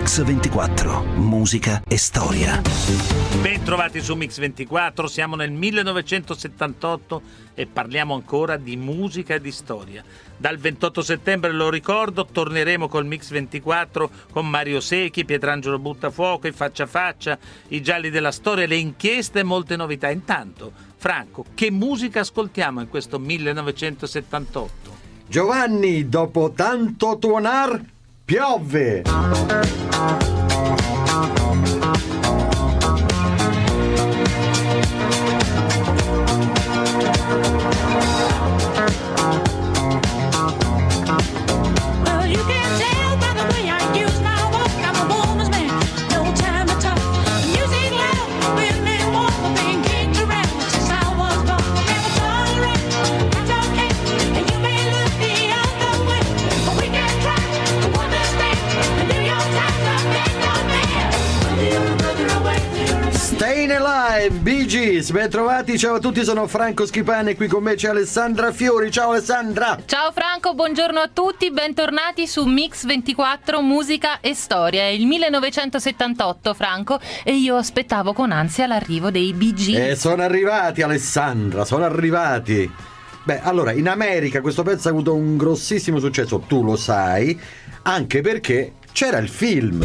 Mix 24, musica e storia. Ben trovati su Mix 24, siamo nel 1978 e parliamo ancora di musica e di storia. Dal 28 settembre, lo ricordo, torneremo col Mix 24 con Mario Secchi, Pietrangelo Buttafuoco, i Faccia a Faccia, i Gialli della Storia, le inchieste e molte novità. Intanto, Franco, che musica ascoltiamo in questo 1978? Giovanni, dopo tanto tuonar, piove! Stayin' Alive, Bee Gees, ben trovati, ciao a tutti, sono Franco Schipani e qui con me c'è Alessandra Fiori. Ciao Alessandra! Ciao Franco, buongiorno a tutti, bentornati su Mix 24, musica e storia. È il 1978, Franco, e io aspettavo con ansia l'arrivo dei Bee Gees. Sono arrivati, Alessandra, sono arrivati. Beh, allora, in America questo pezzo ha avuto un grossissimo successo, tu lo sai, anche perché c'era il film.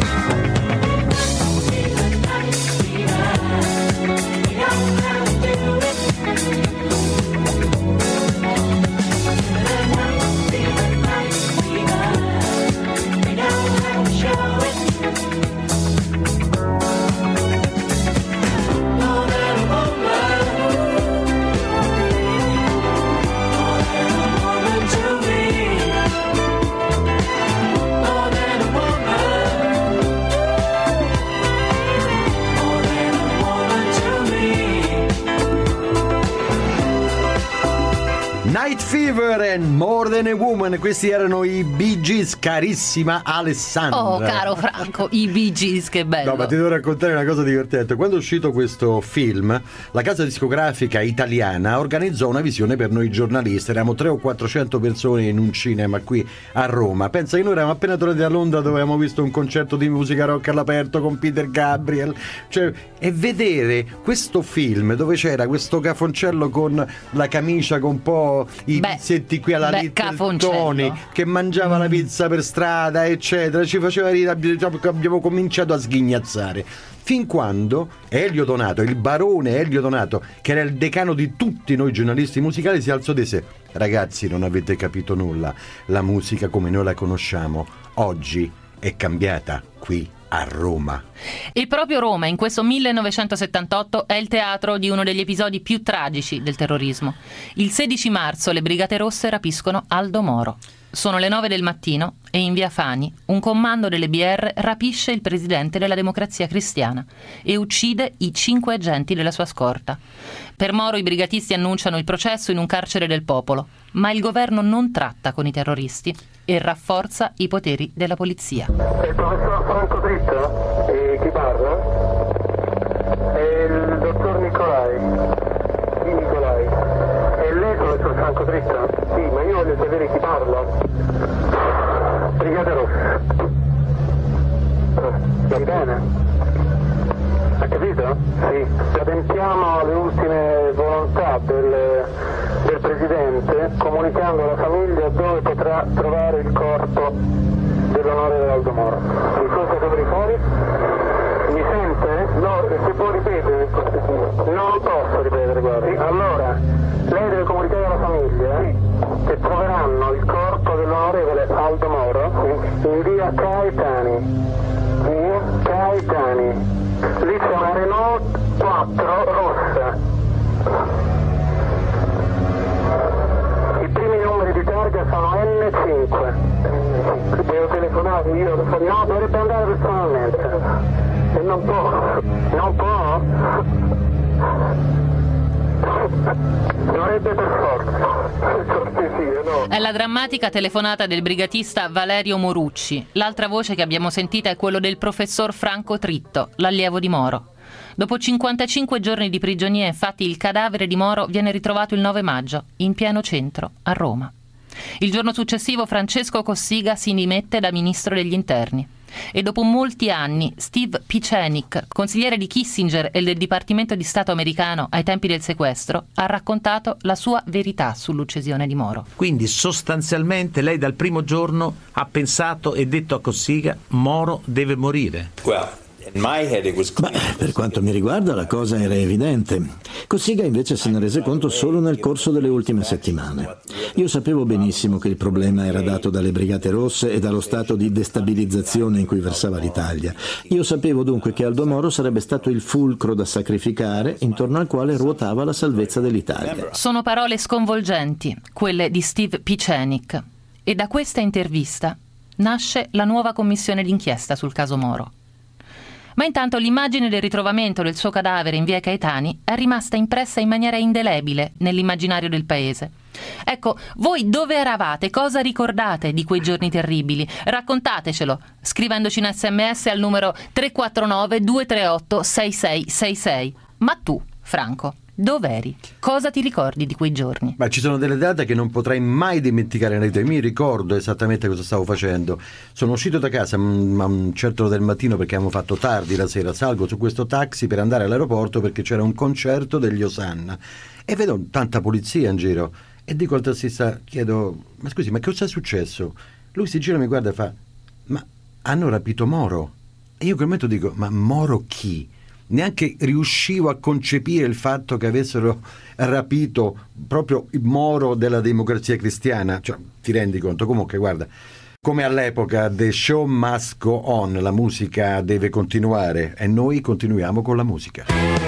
Night Fever and More Than a Woman, questi erano i Bee Gees, carissima Alessandra. Oh, caro Franco, i Bee Gees, che bello. No, ma ti devo raccontare una cosa divertente. Quando è uscito questo film, la casa discografica italiana organizzò una visione per noi giornalisti. Eravamo 300 o 400 persone in un cinema qui a Roma. Pensa che noi eravamo appena tornati da Londra, dove avevamo visto un concerto di musica rock all'aperto con Peter Gabriel. E vedere questo film dove c'era questo cafoncello con la camicia con un po' i pizzetti qui alla Little Tony, che mangiava la pizza per strada eccetera, ci faceva ridere, abbiamo cominciato a sghignazzare fin quando Elio Donato, il barone Elio Donato, che era il decano di tutti noi giornalisti musicali, si alzò e disse: ragazzi, non avete capito nulla, la musica come noi la conosciamo oggi è cambiata qui a Roma. E proprio Roma in questo 1978 è il teatro di uno degli episodi più tragici del terrorismo. Il 16 marzo le Brigate Rosse rapiscono Aldo Moro. Sono le 9 del mattino e in via Fani un comando delle BR rapisce il presidente della Democrazia Cristiana e uccide i 5 agenti della sua scorta. Per Moro i brigatisti annunciano il processo in un carcere del popolo, ma il governo non tratta con i terroristi e rafforza i poteri della polizia. È il professor Franco Dritto? E chi parla? È il dottor Nicolai. Chi Nicolai? È lei, professor Franco Dritto? Sì, ma io voglio sapere chi parla. Brigate Rosse. Va bene? Ha capito? Sì. Adempiamo alle ultime volontà del Presidente, comunicando alla famiglia dove potrà trovare il corpo dell'onorevole Aldo Moro. Mi scusa fuori fuori? Mi sente? No, se può ripetere per cortesia. Non posso ripetere, guardi. Allora, lei deve comunicare alla famiglia che troveranno il corpo dell'onorevole Aldo Moro in via Caetani. Via Caetani. Lì c'è una Renault 4 rossa. I primi numeri di targa sono N5. Devo telefonare io? No, dovrebbe andare personalmente. E non può. Non può? Dovrebbe per forza. Cortesia, no? È la drammatica telefonata del brigatista Valerio Morucci. L'altra voce che abbiamo sentita è quello del professor Franco Dritto, l'allievo di Moro. Dopo 55 giorni di prigionia, infatti, il cadavere di Moro viene ritrovato il 9 maggio, in pieno centro, a Roma. Il giorno successivo Francesco Cossiga si dimette da ministro degli interni. E dopo molti anni Steve Pieczenik, consigliere di Kissinger e del Dipartimento di Stato americano ai tempi del sequestro, ha raccontato la sua verità sull'uccisione di Moro. Quindi sostanzialmente lei dal primo giorno ha pensato e detto a Cossiga: Moro deve morire. Per quanto mi riguarda la cosa era evidente. Cossiga invece se ne rese conto solo nel corso delle ultime settimane. Io sapevo benissimo che il problema era dato dalle Brigate Rosse e dallo stato di destabilizzazione in cui versava l'Italia. Io sapevo dunque che Aldo Moro sarebbe stato il fulcro da sacrificare intorno al quale ruotava la salvezza dell'Italia. Sono parole sconvolgenti, quelle di Steve Pieczenik. E da questa intervista nasce la nuova commissione d'inchiesta sul caso Moro. Ma intanto l'immagine del ritrovamento del suo cadavere in via Caetani è rimasta impressa in maniera indelebile nell'immaginario del paese. Ecco, voi dove eravate? Cosa ricordate di quei giorni terribili? Raccontatecelo, scrivendoci un SMS al numero 349 238 6666. Ma tu, Franco, dov'eri? Cosa ti ricordi di quei giorni? Ma ci sono delle date che non potrai mai dimenticare nella vita. Mi ricordo esattamente cosa stavo facendo. Sono uscito da casa a un certo ora del mattino perché avevamo fatto tardi la sera. Salgo su questo taxi per andare all'aeroporto perché c'era un concerto degli Osanna e vedo tanta polizia in giro e dico al tassista, chiedo: ma scusi, ma che cosa è successo? Lui si gira e mi guarda e fa: ma hanno rapito Moro. E io in quel momento dico: ma Moro chi? Neanche riuscivo a concepire il fatto che avessero rapito proprio il Moro della Democrazia Cristiana. Cioè, ti rendi conto? Comunque, guarda, come all'epoca The Show Must Go On, la musica deve continuare e noi continuiamo con la musica.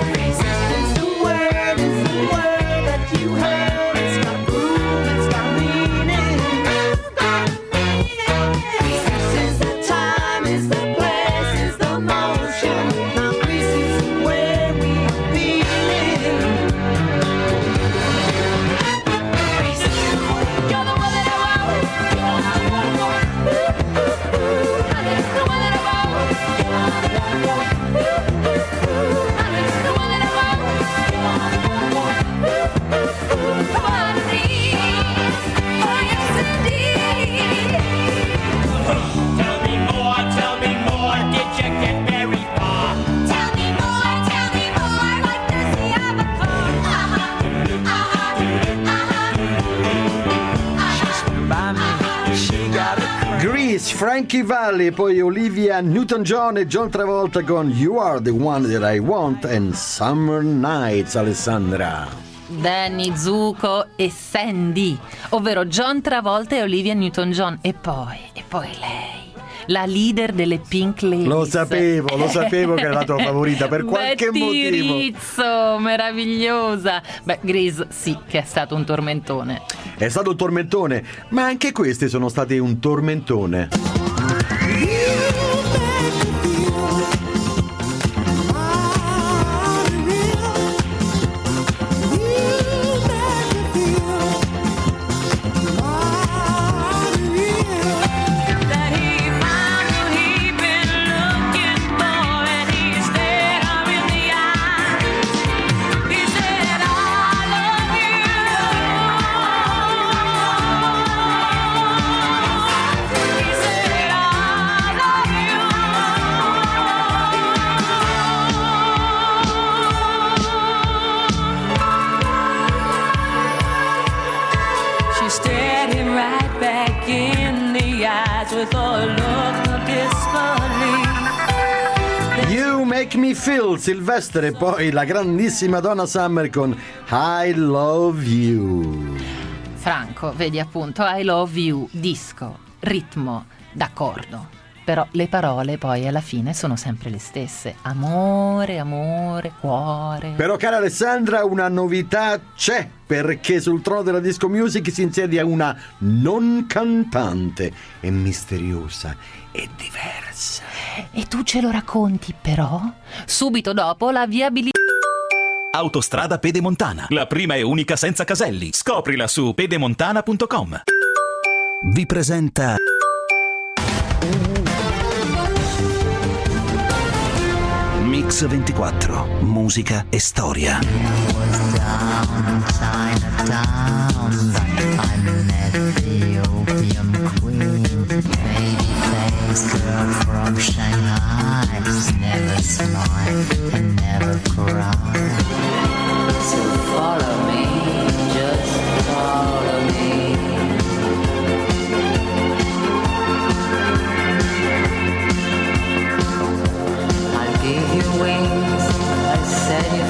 Frankie Valli, poi Olivia Newton-John e John Travolta con You Are the One That I Want and Summer Nights. Alessandra, Danny Zuko e Sandy, ovvero John Travolta e Olivia Newton-John. E poi lei, la leader delle Pink Ladies. Lo sapevo che era la tua favorita per qualche motivo. Rizzo, meravigliosa. Beh, Grease sì che è stato un tormentone. È stato un tormentone, ma anche questi sono stati un tormentone. You Make Me Feel, Silvestre, e poi la grandissima Donna Summer con I Love You. Franco, vedi appunto, I Love You, disco, ritmo, d'accordo. Però le parole poi alla fine sono sempre le stesse. Amore, amore, cuore. Però cara Alessandra, una novità c'è, perché sul trono della disco music si insedia una non cantante. È misteriosa e diversa. E tu ce lo racconti però? Subito dopo la viabilità. Autostrada Pedemontana, la prima e unica senza caselli. Scoprila su pedemontana.com. Vi presenta Mix 24, musica e storia. Chinese girl from Shanghai, never smile and never cry. So follow me, just follow me. I'll give you wings, I'll set you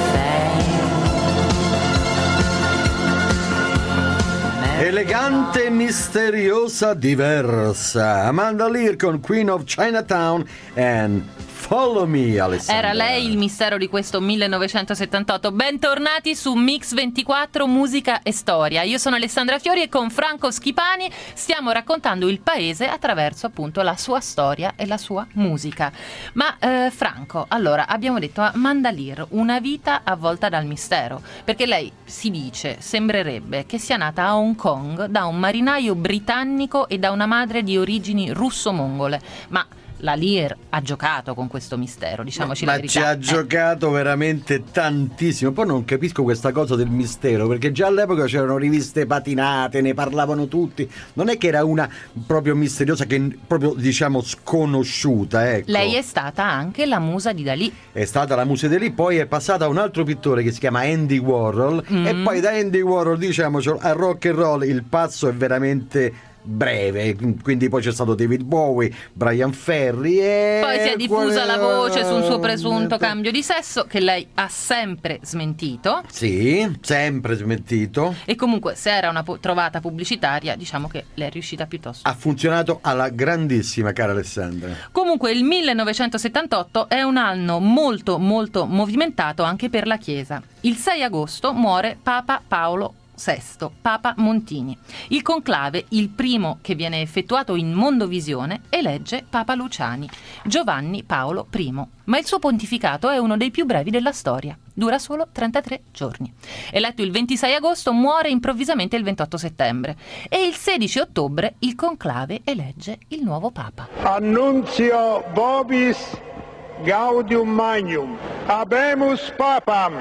Elegante, misteriosa, diversa. Amanda Lear con Queen of Chinatown and Follow Me, Alessandra. Era lei il mistero di questo 1978. Bentornati su Mix 24 Musica e Storia. Io sono Alessandra Fiori e con Franco Schipani stiamo raccontando il paese attraverso appunto la sua storia e la sua musica. Ma Franco, allora abbiamo detto Amanda Lear, una vita avvolta dal mistero, perché lei si dice, sembrerebbe che sia nata a Hong Kong da un marinaio britannico e da una madre di origini russo-mongole, ma la Lear ha giocato con questo mistero, diciamoci la verità. Ma ci ha giocato veramente tantissimo. Poi non capisco questa cosa del mistero, perché già all'epoca c'erano riviste patinate, ne parlavano tutti. Non è che era una proprio misteriosa, che proprio diciamo sconosciuta, ecco. Lei è stata anche la musa di Dalì. È stata la musa di Dalì, poi è passata a un altro pittore che si chiama Andy Warhol, e poi da Andy Warhol, diciamocelo, a rock and roll il passo è veramente breve, quindi poi c'è stato David Bowie, Brian Ferry e poi si è diffusa la voce su un suo presunto cambio di sesso che lei ha sempre smentito. Sì, sempre smentito. E comunque se era una trovata pubblicitaria, diciamo che le è riuscita piuttosto. Ha funzionato alla grandissima, cara Alessandra. Comunque il 1978 è un anno molto molto movimentato anche per la Chiesa. Il 6 agosto muore Papa Paolo VI, Papa Montini. Il conclave, il primo che viene effettuato in mondovisione, elegge Papa Luciani, Giovanni Paolo I, ma il suo pontificato è uno dei più brevi della storia, dura solo 33 giorni. Eletto il 26 agosto, muore improvvisamente il 28 settembre e il 16 ottobre il conclave elegge il nuovo Papa. Annunzio vobis gaudium magnum, habemus papam.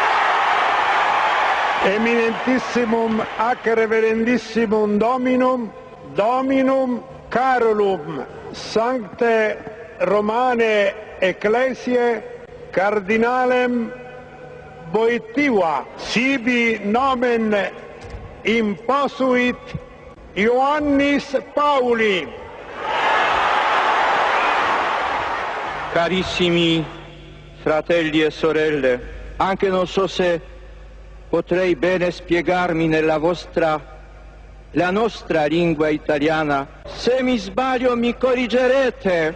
Eminentissimum ac reverendissimum Dominum Carolum Sancte Romane Ecclesiae Cardinalem Boettiva sibi nomen imposuit Ioannis Pauli. Carissimi fratelli e sorelle, anche non so se potrei bene spiegarmi nella la nostra lingua italiana. Se mi sbaglio mi corrigerete.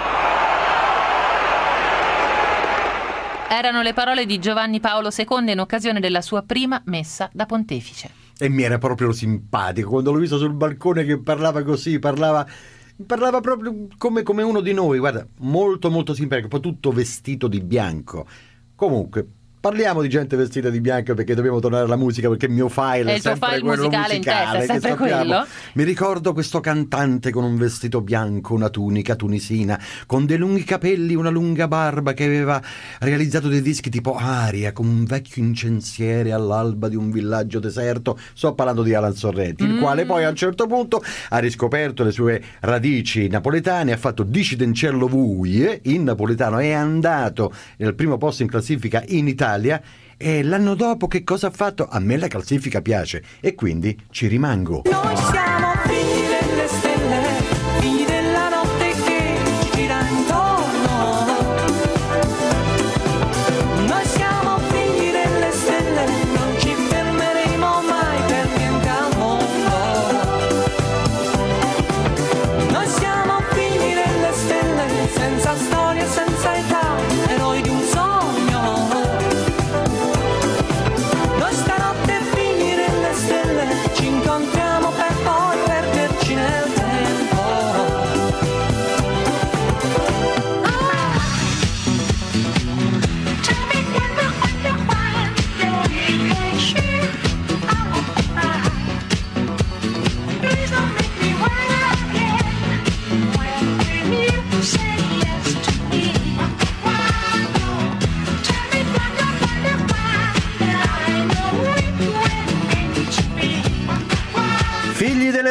Erano le parole di Giovanni Paolo II in occasione della sua prima messa da pontefice. E mi era proprio simpatico quando l'ho visto sul balcone che parlava così, parlava proprio come uno di noi, guarda, molto molto simpatico, poi tutto vestito di bianco. Comunque parliamo di gente vestita di bianco, perché dobbiamo tornare alla musica, perché il mio file è sempre file quello musicale in testa, è sempre quello. Mi ricordo questo cantante con un vestito bianco, una tunica tunisina, con dei lunghi capelli, una lunga barba, che aveva realizzato dei dischi tipo Aria, come un vecchio incensiere all'alba di un villaggio deserto. Sto parlando di Alan Sorrenti, il quale poi a un certo punto ha riscoperto le sue radici napoletane, ha fatto Dicidencello Vuie in napoletano, è andato nel primo posto in classifica in Italia. E l'anno dopo che cosa ha fatto? A me la classifica piace e quindi ci rimango. Noi siamo figli delle stelle, figli della notte che ci gira intorno. Noi siamo figli delle stelle, non ci fermeremo mai per niente al mondo. Noi siamo figli delle stelle, senza storia, senza età, eroi di un sogno. Ci incontriamo per poi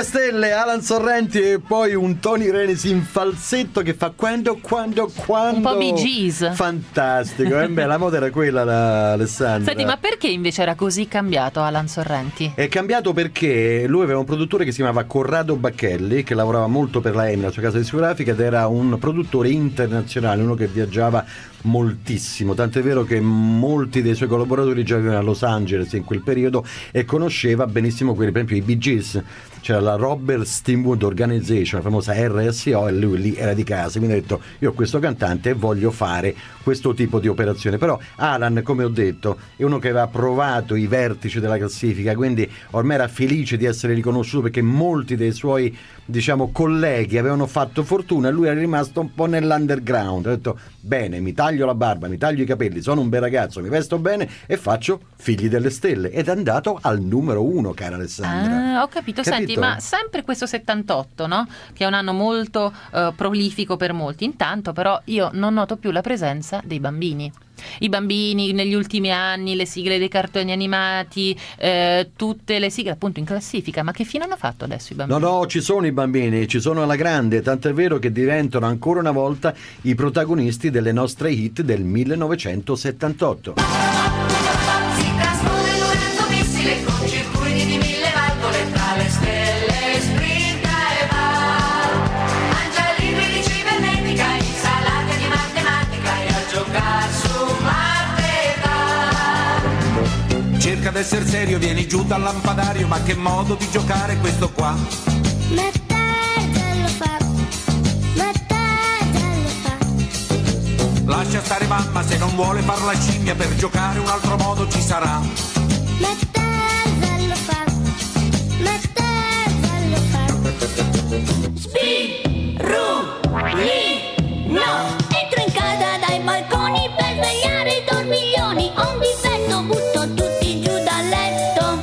delle stelle, Alan Sorrenti e poi un Tony Renesi in falsetto che fa quando un po' Bee Gees. Fantastico, beh, la moda era quella, Alessandra. Senti, ma perché invece era così cambiato Alan Sorrenti? È cambiato perché lui aveva un produttore che si chiamava Corrado Bacchelli, che lavorava molto per la EMI, la sua casa discografica, ed era un produttore internazionale, uno che viaggiava moltissimo, tant'è vero che molti dei suoi collaboratori già vivevano a Los Angeles in quel periodo e conosceva benissimo quelli, per esempio i Bee Gees. C'era la Robert Steamwood Organization, la famosa RSO, e lui lì era di casa, quindi ha detto io ho questo cantante e voglio fare questo tipo di operazione. Però Alan, come ho detto, è uno che aveva provato i vertici della classifica, quindi ormai era felice di essere riconosciuto perché molti dei suoi, diciamo, colleghi avevano fatto fortuna e lui era rimasto un po' nell'underground. Ha detto bene, mi taglio la barba, mi taglio i capelli, sono un bel ragazzo, mi vesto bene e faccio Figli delle Stelle, ed è andato al numero 1, cara Alessandra. Ah, ho capito. Senti, ma sempre questo 78, no? Che è un anno molto prolifico per molti. Intanto però io non noto più la presenza dei bambini. I bambini negli ultimi anni, le sigle dei cartoni animati, tutte le sigle appunto in classifica. Ma che fine hanno fatto adesso i bambini? No, ci sono i bambini, ci sono alla grande, tant'è vero che diventano ancora una volta i protagonisti delle nostre hit del 1978. Si trasforma in un missile con circuiti di 1000 valvole tra le stelle, sprinta e va. Mangia libri di cibernetica, insalate di matematica e a giocare su Marte va. Cerca d'essere serio, vieni giù dal lampadario, ma che modo di giocare questo qua? Lascia stare mamma, se non vuole far la scimmia, per giocare un altro modo ci sarà. No, entro in casa dai balconi per svegliare i dormiglioni. Ho un difetto, butto tutti giù dal letto.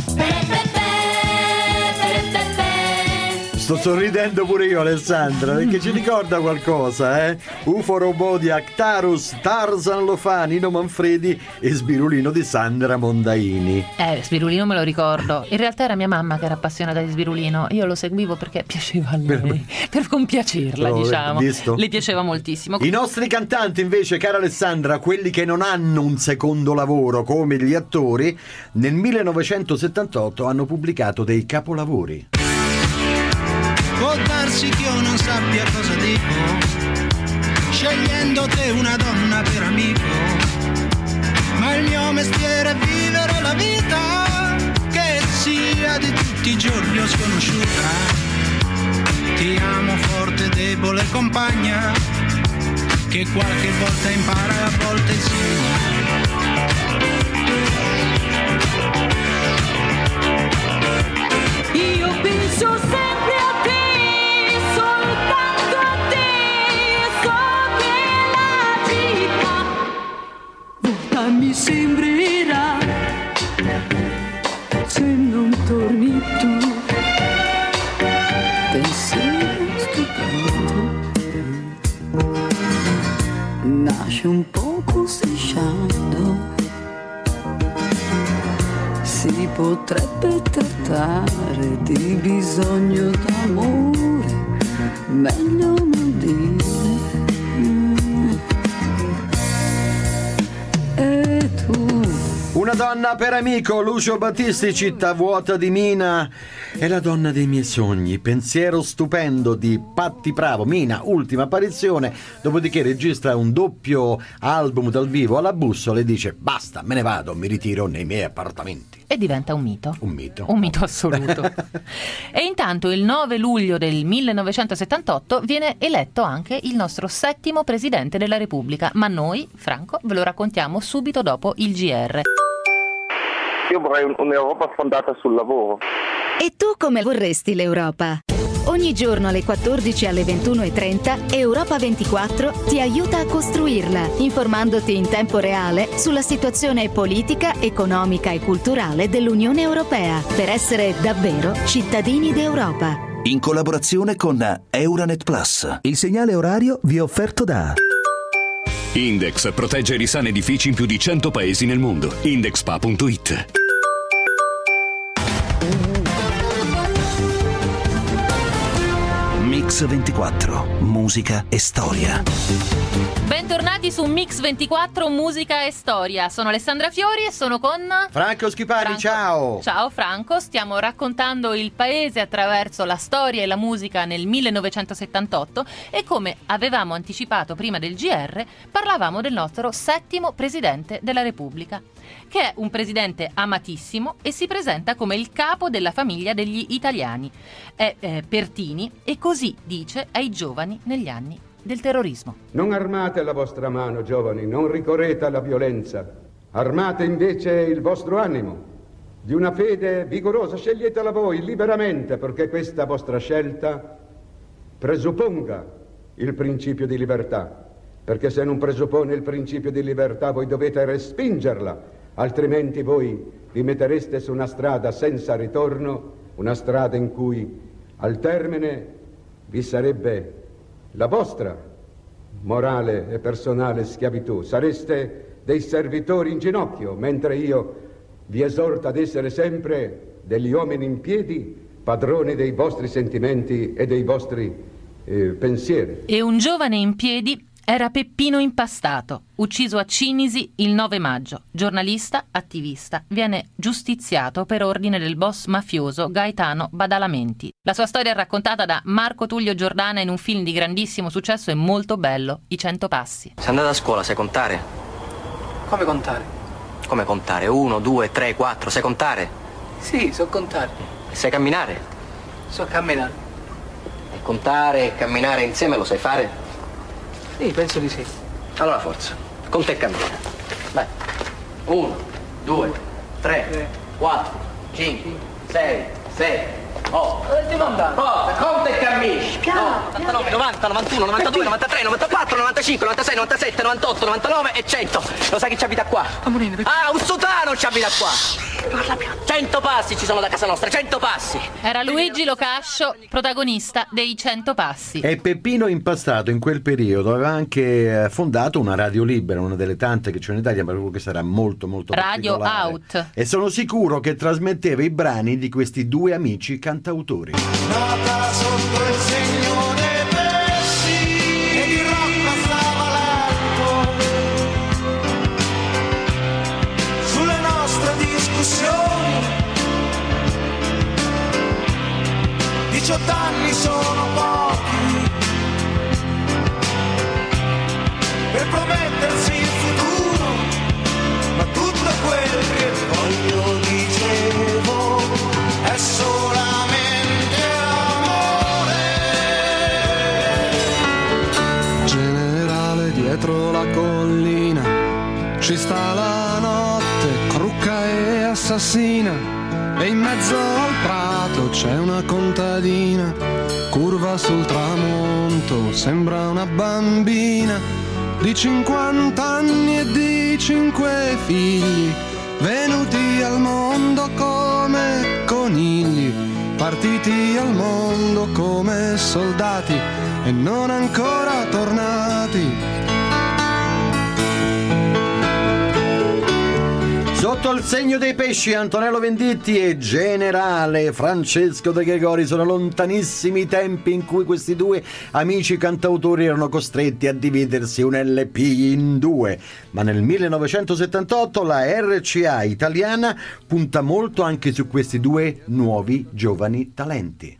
Sto sorridendo pure io, Alessandra, perché ci ricorda qualcosa, eh? UFO Robot di Actarus, Tarzan lo fa, Nino Manfredi e Sbirulino di Sandra Mondaini. Sbirulino me lo ricordo. In realtà era mia mamma che era appassionata di Sbirulino. Io lo seguivo perché piaceva a lei, per compiacerla, però, diciamo. visto? Le piaceva moltissimo. I nostri cantanti invece, cara Alessandra, quelli che non hanno un secondo lavoro come gli attori, nel 1978 hanno pubblicato dei capolavori. Può darsi che io non sappia cosa dico, scegliendo te una donna per amico, ma il mio mestiere è vivere la vita, che sia di tutti i giorni o sconosciuta. Ti amo forte, debole compagna, che qualche volta impara e a volte insegna. Io penso sempre a te, soltanto a te, so che la città vuota mi sembrerà se non torni tu. Pensiero stupendo nasce un poco strisciando, si potrebbe trattare di bisogno d'amore, meglio non dire. E tu? Una donna per amico, Lucio Battisti, Città vuota di Mina. È la donna dei miei sogni, pensiero stupendo di Patti Pravo. Mina, ultima apparizione, dopodiché registra un doppio album dal vivo alla bussola e dice basta, me ne vado, mi ritiro nei miei appartamenti. E diventa un mito. Un mito. Un mito assoluto. E intanto il 9 luglio del 1978 viene eletto anche il nostro 7° Presidente della Repubblica, ma noi, Franco, ve lo raccontiamo subito dopo il GR. Io vorrei un'Europa fondata sul lavoro. E tu come vorresti l'Europa? Ogni giorno alle 14 e alle 21:30 Europa 24 ti aiuta a costruirla, informandoti in tempo reale sulla situazione politica, economica e culturale dell'Unione Europea, per essere davvero cittadini d'Europa. In collaborazione con Euranet Plus. Il segnale orario vi è offerto da Index protegge e risana edifici in più di 100 paesi nel mondo. Indexpa.it. Mix 24, musica e storia. Bentornati su Mix 24, musica e storia. Sono Alessandra Fiori e sono con Franco Schipari. Ciao. Ciao Franco, stiamo raccontando il paese attraverso la storia e la musica nel 1978 e, come avevamo anticipato prima del GR, parlavamo del nostro 7° presidente della Repubblica, che è un presidente amatissimo e si presenta come il capo della famiglia degli italiani. È Pertini e così dice ai giovani negli anni del terrorismo. Non armate la vostra mano, giovani, non ricorrete alla violenza. Armate invece il vostro animo. Di una fede vigorosa sceglietela voi liberamente, perché questa vostra scelta presupponga il principio di libertà. Perché se non presuppone il principio di libertà voi dovete respingerla, altrimenti voi vi mettereste su una strada senza ritorno, una strada in cui al termine vi sarebbe la vostra morale e personale schiavitù. Sareste dei servitori in ginocchio, mentre io vi esorto ad essere sempre degli uomini in piedi, padroni dei vostri sentimenti e dei vostri pensieri. E un giovane in piedi era Peppino Impastato, ucciso a Cinisi il 9 maggio. Giornalista, attivista, viene giustiziato per ordine del boss mafioso Gaetano Badalamenti. La sua storia è raccontata da Marco Tullio Giordana in un film di grandissimo successo e molto bello, I 100 passi. Sei andata a scuola, sai contare? Come contare? Come contare? 1, 2, 3, 4, sai contare? Sì, so contare. Sai camminare? So camminare. E contare e camminare insieme lo sai fare? Sì, penso di sì. Allora forza, conta e cammina. Vai. 1, 2, 3, 4, 5, 6, 7, 8. Conta e cammina. 99, 90, 91, 92, 93, 94, 95, 96, 97, 98, 99 e 100. Lo sai chi ci abita qua? Ah, un sotano ci abita qua. 100 passi ci sono da casa nostra, 100 passi. Era Luigi Locascio, protagonista dei 100 passi. E Peppino Impastato in quel periodo aveva anche fondato una radio libera, una delle tante che c'è in Italia, ma quello che sarà molto Radio particolare. Out. E sono sicuro che trasmetteva i brani di questi due amici cantautori. Nata sotto il segno dei pesci e di Rocco stava letto sulle nostre discussioni. 18 anni sono pochi per promettersi il futuro, ma tutto quel che voglio dicevo è solamente amore. Generale, dietro la collina ci sta la notte, crucca e assassina, e in mezzo al prato c'è una contadina, curva sul tramonto, sembra una bambina di 50 anni e di 5 figli, venuti al mondo come conigli, partiti al mondo come soldati e non ancora tornati. Sotto il segno dei pesci, Antonello Venditti e Generale Francesco De Gregori. Sono lontanissimi i tempi in cui questi due amici cantautori erano costretti a dividersi un LP in due, ma nel 1978 la RCA italiana punta molto anche su questi due nuovi giovani talenti.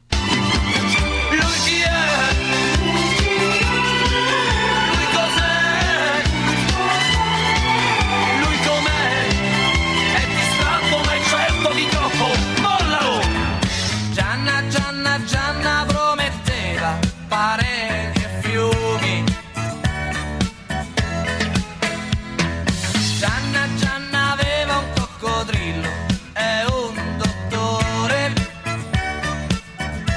Gianna prometteva pareti e fiumi. Gianna aveva un coccodrillo e un dottore.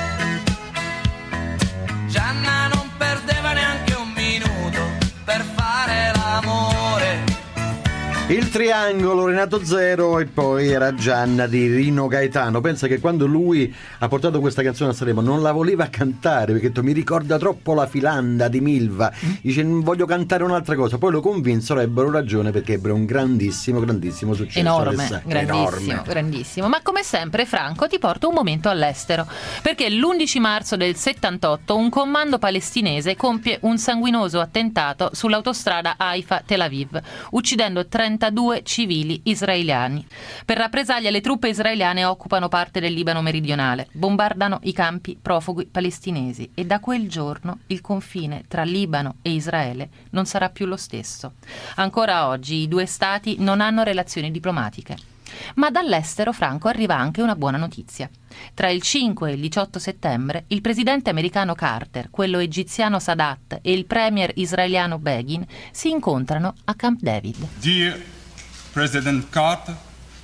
Il triangolo, Renato Zero, e poi era Gianna di Rino Gaetano. Pensa che quando lui ha portato questa canzone a Sanremo non la voleva cantare perché mi ricorda troppo la filanda di Milva. Dice voglio cantare un'altra cosa. Poi lo convinsero, ebbero ragione perché ebbero un grandissimo successo. Enorme, grandissimo. Ma come sempre, Franco, ti porto un momento all'estero, perché l'11 marzo del 78 un comando palestinese compie un sanguinoso attentato sull'autostrada Haifa-Tel Aviv, uccidendo 32 civili israeliani. Per rappresaglia le truppe israeliane occupano parte del Libano meridionale, bombardano i campi profughi palestinesi e da quel giorno il confine tra Libano e Israele non sarà più lo stesso. Ancora oggi i due stati non hanno relazioni diplomatiche. Ma dall'estero, Franco, arriva anche una buona notizia. Tra il 5 e il 18 settembre il presidente americano Carter, quello egiziano Sadat e il premier israeliano Begin si incontrano a Camp David. Dear President Carter,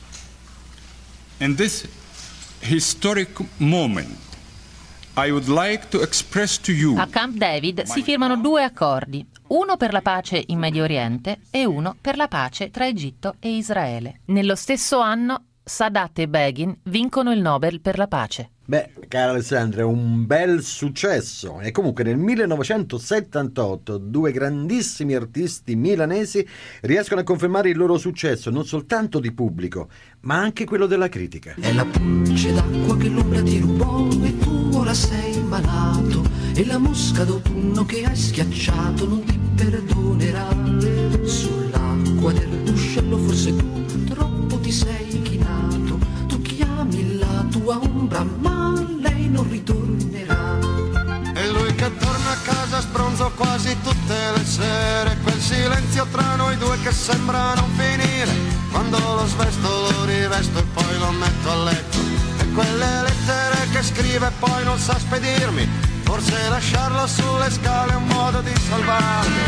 in this historic moment I would like to express to you. A Camp David si firmano 2 accordi, uno per la pace in Medio Oriente e uno per la pace tra Egitto e Israele. Nello stesso anno Sadat e Begin vincono il Nobel per la pace. Beh, cara Alessandra, è un bel successo. E comunque nel 1978 2 grandissimi artisti milanesi riescono a confermare il loro successo, non soltanto di pubblico, ma anche quello della critica. È la pulce d'acqua che l'ombra ti rubò e tu ora sei malato, e la mosca d'autunno che hai schiacciato non ti perdonerà. Sull'acqua del ruscello forse tu troppo ti sei chinato, tu chiami la tua ombra ma lei non ritornerà. E lui che torna a casa sbronzo quasi tutte le sere, quel silenzio tra noi due che sembra non finire, quando lo svesto lo rivesto e poi lo metto a letto, e quelle lettere che scrive e poi non sa spedirmi, forse lasciarlo sulle scale è un modo di salvarmi.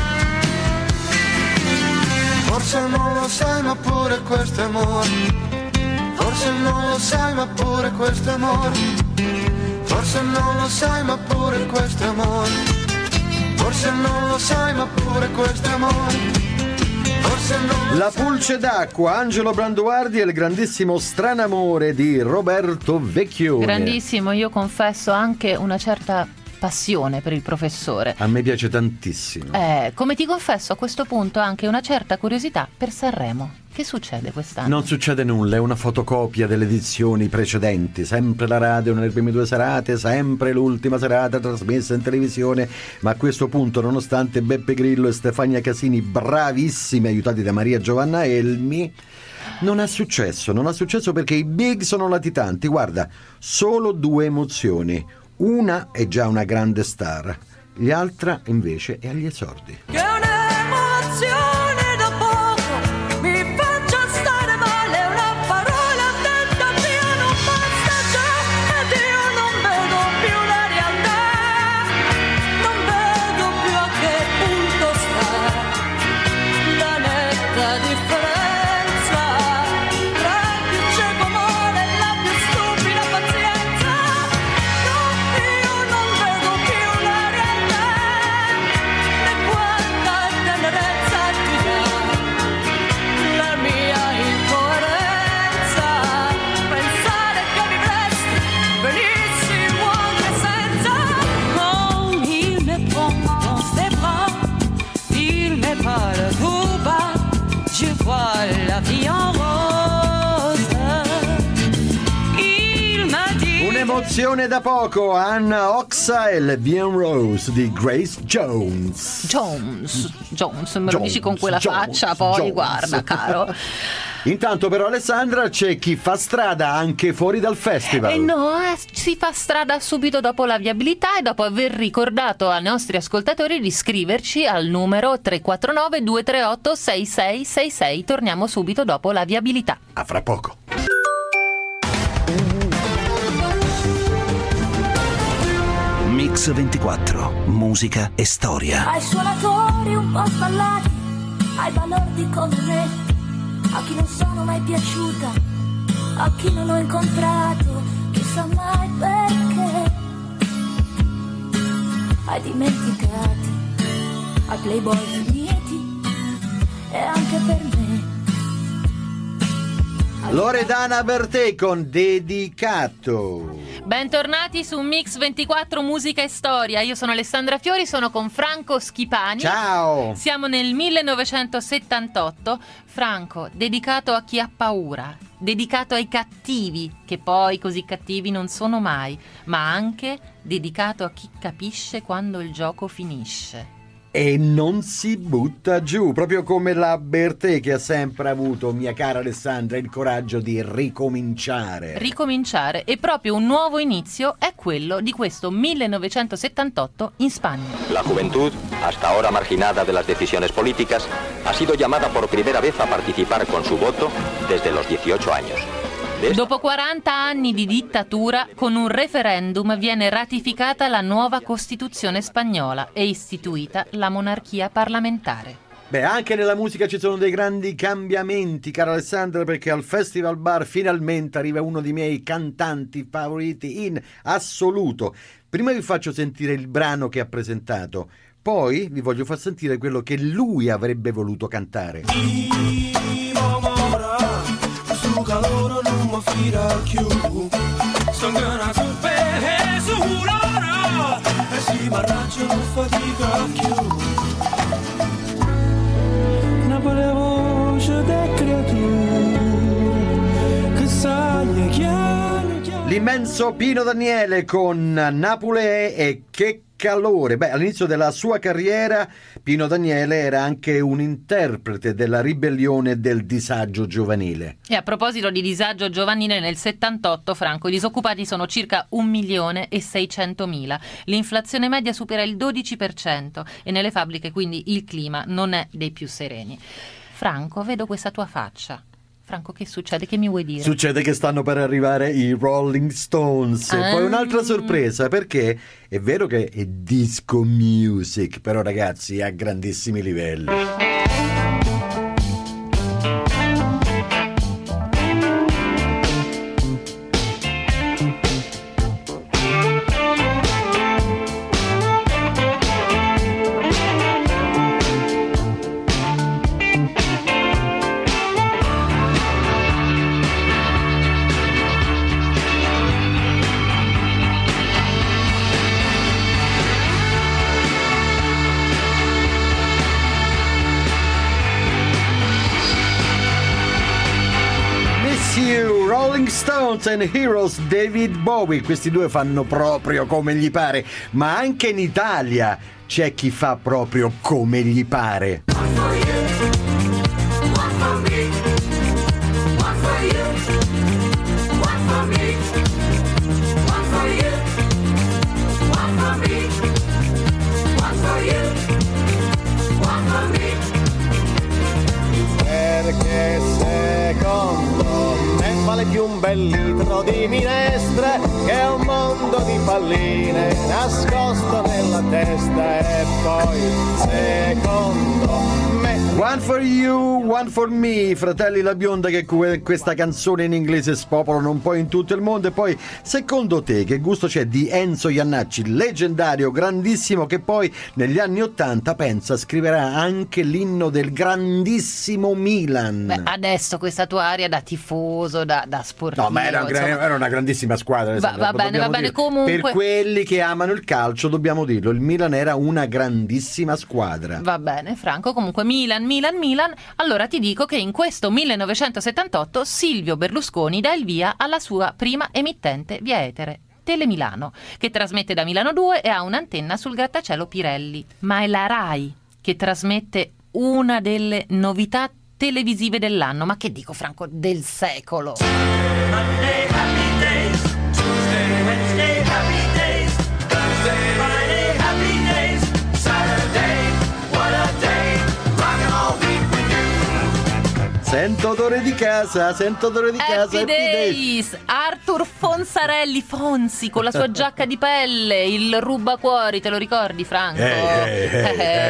Forse non lo sai ma pure questo è amore, forse non lo sai ma pure questo è amore, forse non lo sai ma pure questo è amore, forse non lo sai ma pure questo è amore, forse non. La pulce d'acqua, Angelo Branduardi e il grandissimo Stranamore di Roberto Vecchioni. Grandissimo, io confesso anche una certa passione per il professore. A me piace tantissimo. Come ti confesso a questo punto anche una certa curiosità per Sanremo. Che succede quest'anno? Non succede nulla, è una fotocopia delle edizioni precedenti, sempre la radio nelle prime 2 serate, sempre l'ultima serata trasmessa in televisione, ma a questo punto, nonostante Beppe Grillo e Stefania Casini bravissimi, aiutati da Maria Giovanna Elmi, non ha successo perché i big sono latitanti. Guarda, solo 2 emozioni, una è già una grande star, l'altra invece è agli esordi. Che un'emozione da poco mi faccia stare male, una parola detta mia non basta già, ed io non vedo più la realtà, non vedo più a che punto sta la netta differenza tra il più cieco amore e la più stupida pazienza. No, io non vedo più la realtà, né quanta tenerezza ti dà la mia incoerenza, pensare che vivresti benissimo anche senza. Quand il me prend dans ses bras, il me parle tout bas, je vois la vie en rose. Il m'a dit Un'emozione da poco, Anna Oxa e Le Bien Rose di Grace Jones. Jones, me lo dici con quella faccia, poi Jones. guarda, caro. Intanto però, Alessandra, c'è chi fa strada anche fuori dal festival. E no, si fa strada subito dopo la viabilità e dopo aver ricordato ai nostri ascoltatori di scriverci al numero 349 238 6666. Torniamo subito dopo la viabilità. A fra poco. Mix 24, musica e storia. Ai suonatori un po' sballati, ai balordi come me, a chi non sono mai piaciuta, a chi non ho incontrato, chissà mai perché, ai dimenticati, ai playboy finiti, e anche per me Loredana Bertè con Dedicato. Bentornati su Mix 24 Musica e Storia. Io sono Alessandra Fiori, sono con Franco Schipani. Ciao. Siamo nel 1978. Franco, dedicato a chi ha paura, dedicato ai cattivi, che poi così cattivi non sono mai, ma anche dedicato a chi capisce quando il gioco finisce. E non si butta giù, proprio come la Bertè, che ha sempre avuto, mia cara Alessandra, il coraggio di ricominciare. Ricominciare, e proprio un nuovo inizio è quello di questo 1978 in Spagna. La juventud, hasta ahora marginada de las decisiones políticas, ha sido llamada por primera vez a participar con su voto desde los 18 años. Dopo 40 anni di dittatura, con un referendum viene ratificata la nuova Costituzione spagnola e istituita la monarchia parlamentare. Beh, anche nella musica ci sono dei grandi cambiamenti, cara Alessandra, perché al Festival Bar finalmente arriva uno dei miei cantanti favoriti in assoluto. Prima vi faccio sentire il brano che ha presentato, poi vi voglio far sentire quello che lui avrebbe voluto cantare. Calor non mi fira più, sto ganato per su l'ora e si m'arraggio non fatica più. Napoli voce de creature che sai chiaro. L'immenso Pino Daniele con Napoli e Che calore. Beh, all'inizio della sua carriera Pino Daniele era anche un interprete della ribellione del disagio giovanile. E a proposito di disagio giovanile, nel 78, Franco, i disoccupati sono circa 1.600.000. L'inflazione media supera il 12% e nelle fabbriche quindi il clima non è dei più sereni. Franco, vedo questa tua faccia. Franco, che succede? Che mi vuoi dire? Succede che stanno per arrivare i Rolling Stones. Poi un'altra sorpresa, perché è vero che è disco music, però ragazzi, a grandissimi livelli. Rolling Stones and Heroes, David Bowie. Questi due fanno proprio come gli pare, ma anche in Italia c'è chi fa proprio come gli pare. Perché secondo me vale più un bel litro di minestre che un mondo di palline nascosto nella testa. E poi secondo me One for you, one for me, Fratelli La Bionda, che questa canzone in inglese spopolano un po' in tutto il mondo. E poi, secondo te, che gusto c'è di Enzo Jannacci, leggendario, grandissimo, che poi negli anni '80, pensa, scriverà anche l'inno del grandissimo Milan. Beh, adesso questa tua aria da tifoso, da sportivo. No, ma era una grandissima squadra. Va bene, comunque. Per quelli che amano il calcio, dobbiamo dirlo, il Milan era una grandissima squadra. Va bene, Franco, comunque Milan. Allora ti dico che in questo 1978 Silvio Berlusconi dà il via alla sua prima emittente via etere, Telemilano, che trasmette da Milano 2 e ha un'antenna sul grattacielo Pirelli. Ma è la RAI che trasmette una delle novità televisive dell'anno, ma che dico, Franco, del secolo. Monday, happy days. Tuesday, Wednesday, happy days. Thursday, Friday, happy days. Saturday, what a day. Rockin' all week with you. Sento odore di casa, Happy Days. Arthur Fonsarelli, Fonsi, con la sua giacca di pelle, il rubacuori, te lo ricordi, Franco?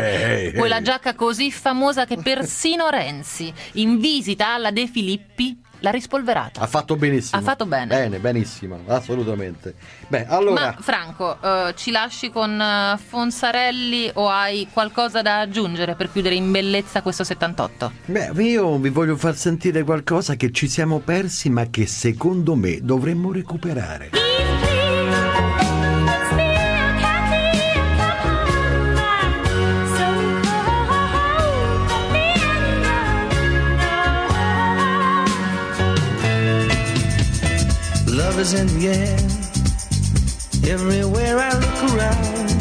Quella giacca così famosa che persino Renzi, in visita alla De Filippi, l'ha rispolverata. Ha fatto benissimo. Ha fatto bene. Benissimo, assolutamente. Beh, allora... Ma Franco, ci lasci con Fonsarelli o hai qualcosa da aggiungere per chiudere in bellezza questo 78? Beh, io vi voglio far sentire qualcosa che ci siamo persi ma che secondo me dovremmo recuperare. Love is in the air, everywhere I look around.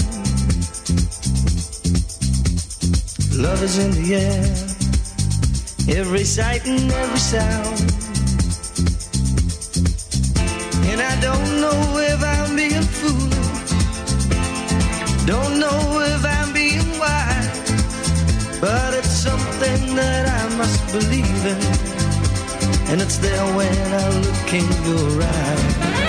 Love is in the air, every sight and every sound. And I don't know if I'm being foolish, don't know if I'm being wise, but it's something that I must believe in. And it's there when I look in your eyes.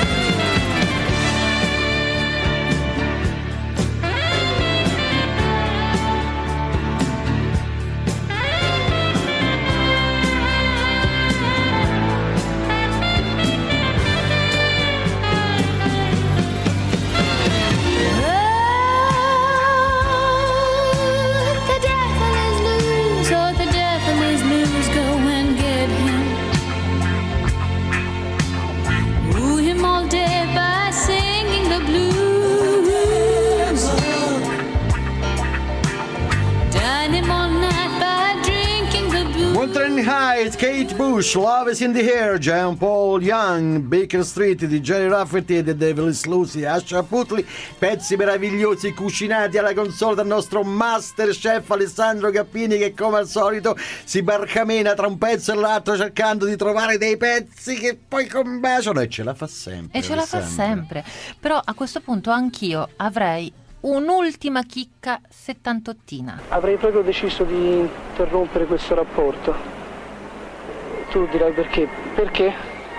Kate Bush, Love is in the Air, Jean Paul Young, Baker Street di Jerry Rafferty e The Devil's Lucy, Asha Putley, pezzi meravigliosi cucinati alla console dal nostro master chef Alessandro Cappini, che come al solito si barcamena tra un pezzo e l'altro cercando di trovare dei pezzi che poi combaciano, e ce la fa sempre. E ce la fa sempre. Però a questo punto anch'io avrei un'ultima chicca settantottina. Avrei proprio deciso di interrompere questo rapporto. Tu dirai perché? Perché?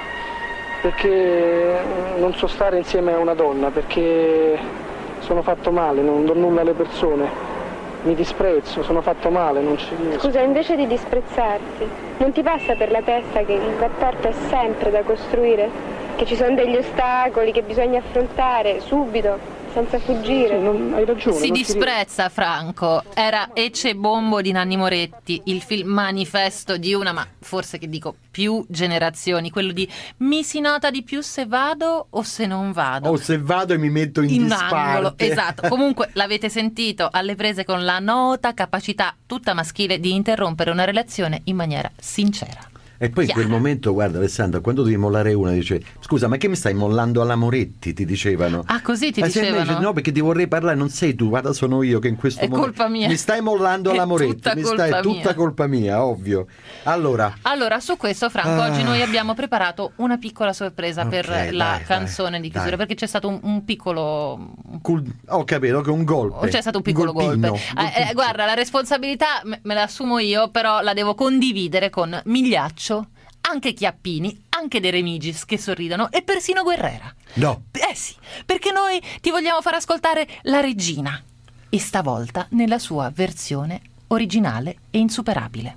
Perché non so stare insieme a una donna, perché sono fatto male, non do nulla alle persone, mi disprezzo, sono fatto male, non ci riesco. Scusa, invece di disprezzarti, non ti passa per la testa che il rapporto è sempre da costruire? Che ci sono degli ostacoli che bisogna affrontare subito? Senza fuggire. Sì, hai ragione. Si disprezza, Franco. Era Ecce Bombo di Nanni Moretti, il film manifesto di una, ma forse che dico più generazioni, quello di mi si nota di più se vado o se non vado. O se vado e mi metto in disparte. Angolo, esatto. Comunque l'avete sentito, alle prese con la nota capacità tutta maschile di interrompere una relazione in maniera sincera. E poi in quel momento, guarda Alessandro, quando devi mollare una, dice: scusa, ma che mi stai mollando alla Moretti? Ti dicevano. Ah, così ti dicevano? Dice, no, perché ti vorrei parlare, non sei tu, guarda, sono io che in questo momento colpa mia. Mi stai mollando alla Moretti, tutta colpa mia, ovvio. Allora, su questo, Franco, oggi noi abbiamo preparato una piccola sorpresa per la canzone di chiusura, perché c'è stato un piccolo ho capito che un golpe. C'è stato un piccolo golpe. Guarda, la responsabilità me la assumo io, però la devo condividere con Migliaccio, anche Chiappini, anche De Remigis che sorridono e persino Guerrera. No. Sì, perché noi ti vogliamo far ascoltare La Regina, e stavolta nella sua versione originale e insuperabile.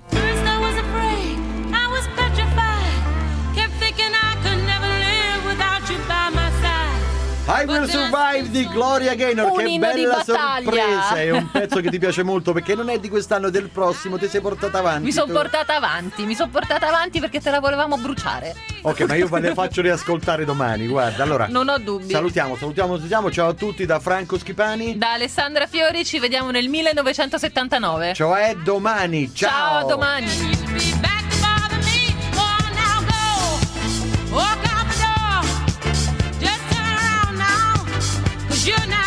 I Will Survive di Gloria Gaynor. Che bella sorpresa! È un pezzo che ti piace molto, perché non è di quest'anno, è del prossimo. Ti sei portata avanti. Mi sono portata avanti perché te la volevamo bruciare. Ok, ma io le faccio riascoltare domani. Guarda, allora non ho dubbi. Salutiamo. Ciao a tutti da Franco Schipani, da Alessandra Fiori. Ci vediamo nel 1979, cioè domani. Ciao, a domani. You're not